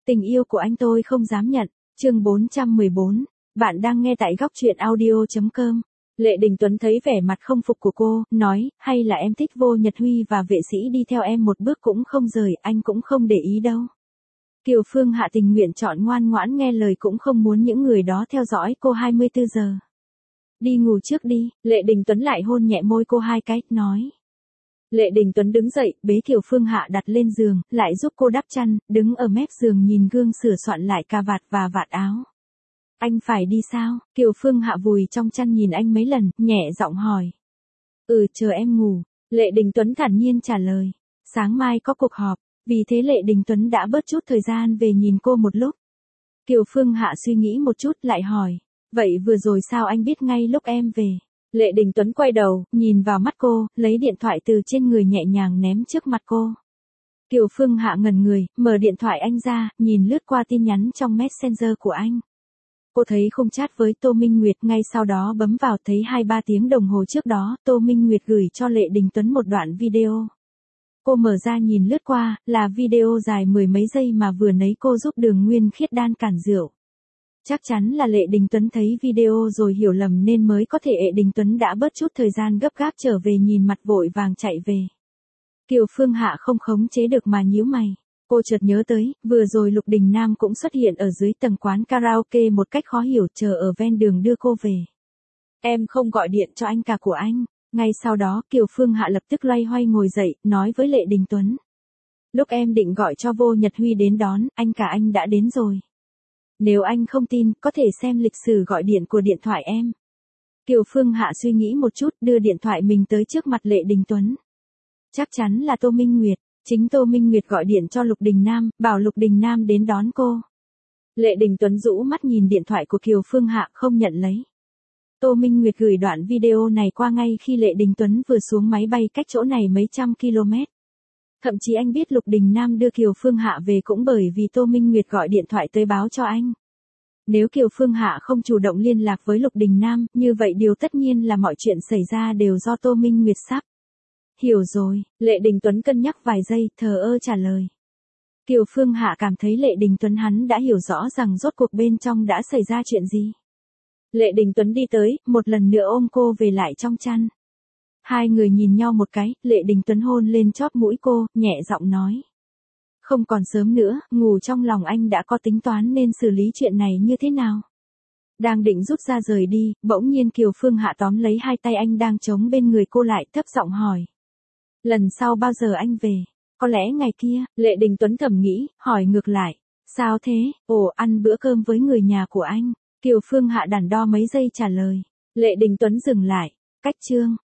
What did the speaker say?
Tình yêu của anh tôi không dám nhận. Chương 414. Bạn đang nghe tại góc truyện audio.com. Lệ Đình Tuấn thấy vẻ mặt không phục của cô, nói, hay là em thích Vô Nhật Huy và vệ sĩ đi theo em một bước cũng không rời, anh cũng không để ý đâu. Kiều Phương Hạ tình nguyện chọn ngoan ngoãn nghe lời, cũng không muốn những người đó theo dõi cô 24 giờ. Đi ngủ trước đi. Lệ Đình Tuấn lại hôn nhẹ môi cô 2 cái, nói. Lệ Đình Tuấn đứng dậy, bế Kiều Phương Hạ đặt lên giường, lại giúp cô đắp chăn, đứng ở mép giường nhìn gương sửa soạn lại cà vạt và vạt áo. Anh phải đi sao? Kiều Phương Hạ vùi trong chăn nhìn anh mấy lần, nhẹ giọng hỏi. Chờ em ngủ. Lệ Đình Tuấn thản nhiên trả lời. Sáng mai có cuộc họp, vì thế Lệ Đình Tuấn đã bớt chút thời gian về nhìn cô một lúc. Kiều Phương Hạ suy nghĩ một chút lại hỏi. Vậy vừa rồi sao anh biết ngay lúc em về? Lệ Đình Tuấn quay đầu, nhìn vào mắt cô, lấy điện thoại từ trên người nhẹ nhàng ném trước mặt cô. Kiều Phương Hạ ngẩn người, mở điện thoại anh ra, nhìn lướt qua tin nhắn trong Messenger của anh. Cô thấy không chat với Tô Minh Nguyệt, ngay sau đó bấm vào thấy 2-3 tiếng đồng hồ trước đó, Tô Minh Nguyệt gửi cho Lệ Đình Tuấn một đoạn video. Cô mở ra nhìn lướt qua, là video dài 10 mấy giây mà vừa nấy cô giúp Đường Nguyên Khiết đan cản rượu. Chắc chắn là Lệ Đình Tuấn thấy video rồi hiểu lầm nên mới có thể Lệ Đình Tuấn đã bớt chút thời gian gấp gáp trở về, nhìn mặt vội vàng chạy về. Kiều Phương Hạ không khống chế được mà nhíu mày. Cô chợt nhớ tới, vừa rồi Lục Đình Nam cũng xuất hiện ở dưới tầng quán karaoke một cách khó hiểu, chờ ở ven đường đưa cô về. Em không gọi điện cho anh cả của anh. Ngay sau đó Kiều Phương Hạ lập tức loay hoay ngồi dậy, nói với Lệ Đình Tuấn. Lúc em định gọi cho Vô Nhật Huy đến đón, anh cả anh đã đến rồi. Nếu anh không tin, có thể xem lịch sử gọi điện của điện thoại em. Kiều Phương Hạ suy nghĩ một chút, đưa điện thoại mình tới trước mặt Lệ Đình Tuấn. Chắc chắn là Tô Minh Nguyệt. Chính Tô Minh Nguyệt gọi điện cho Lục Đình Nam, bảo Lục Đình Nam đến đón cô. Lệ Đình Tuấn rũ mắt nhìn điện thoại của Kiều Phương Hạ, không nhận lấy. Tô Minh Nguyệt gửi đoạn video này qua ngay khi Lệ Đình Tuấn vừa xuống máy bay cách chỗ này mấy trăm km. Thậm chí anh biết Lục Đình Nam đưa Kiều Phương Hạ về cũng bởi vì Tô Minh Nguyệt gọi điện thoại tới báo cho anh. Nếu Kiều Phương Hạ không chủ động liên lạc với Lục Đình Nam, như vậy điều tất nhiên là mọi chuyện xảy ra đều do Tô Minh Nguyệt sắp. Hiểu rồi. Lệ Đình Tuấn cân nhắc vài giây, thờ ơ trả lời. Kiều Phương Hạ cảm thấy Lệ Đình Tuấn hắn đã hiểu rõ rằng rốt cuộc bên trong đã xảy ra chuyện gì. Lệ Đình Tuấn đi tới, một lần nữa ôm cô về lại trong chăn. Hai người nhìn nhau một cái, Lệ Đình Tuấn hôn lên chóp mũi cô, nhẹ giọng nói. Không còn sớm nữa, ngủ trong lòng anh đã có tính toán nên xử lý chuyện này như thế nào? Đang định rút ra rời đi, bỗng nhiên Kiều Phương Hạ tóm lấy hai tay anh đang chống bên người cô lại, thấp giọng hỏi. Lần sau bao giờ anh về? Có lẽ ngày kia. Lệ Đình Tuấn thầm nghĩ, hỏi ngược lại. Sao thế? Ăn bữa cơm với người nhà của anh. Kiều Phương Hạ đắn đo mấy giây trả lời. Lệ Đình Tuấn dừng lại. Cách chương.